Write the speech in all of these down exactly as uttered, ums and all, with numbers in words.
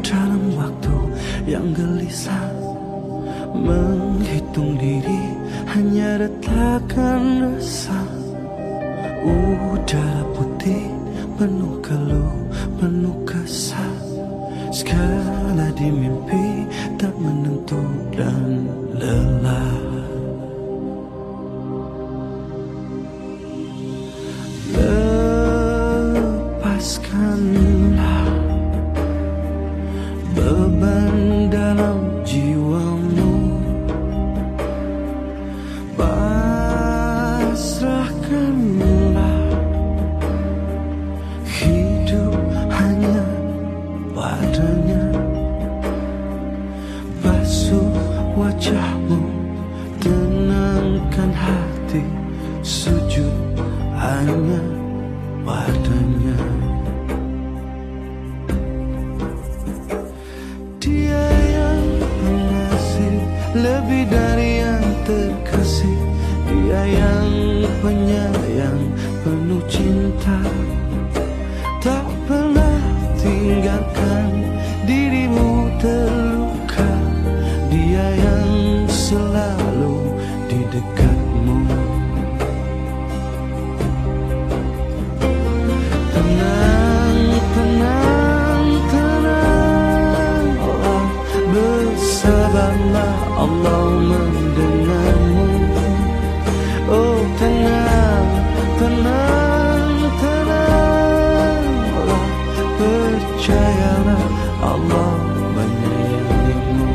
dalam waktu yang gelisah, menghitung diri hanya retakan resah. Udara putih penuh keluh, penuh kesah. Skala di mimpi tak menentu dan lelah. Lepaskanlah beban dalam jiwamu, pasrahkanlah hidup hanya padanya. Basuh wajahmu, tenangkan hati, sujud hanya padanya. Dia yang pengasih lebih dari yang terkasih, dia yang penyayang penuh cinta, tak pernah tinggalkan dirimu terluka. Dia yang selalu di dekatmu. Tenang, tenang, tenanglah, bersabarlah, Allah mendengarmu. Oh tenang, tenang, tenanglah, percayalah, Allah menyayangimu.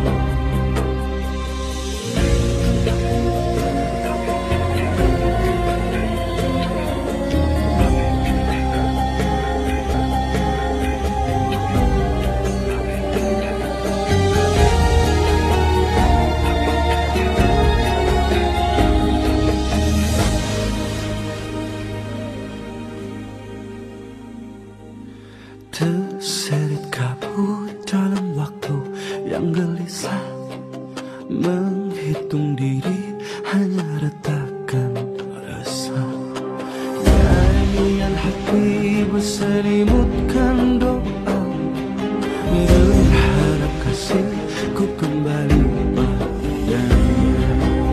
Terseret kabut dalam waktu yang gelisah, menghitung diri hanya retakan resah. Nyanyian hati berselimutkan doa, berharap kasihku kembali padanya.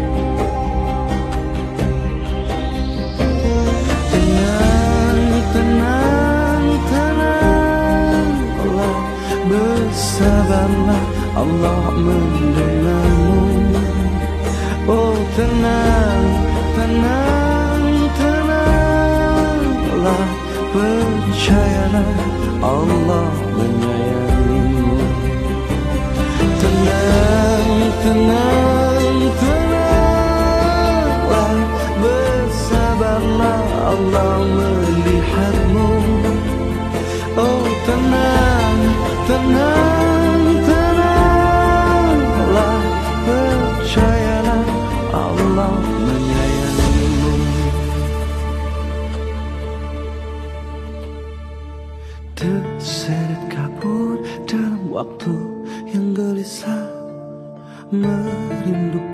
Tenang, tenang, tenang, bersabarlah, Allah mendengarmu. Oh tenang, tenang, tenanglah, percayalah, Allah menyayangimu. Tenang, tenang, tenanglah, bersabarlah, Allah melihatmu. Oh tenang, tenang, tenanglah, percayalah, Allah menyayangimu. Terseret kabut dalam waktu yang gelisah, merindukan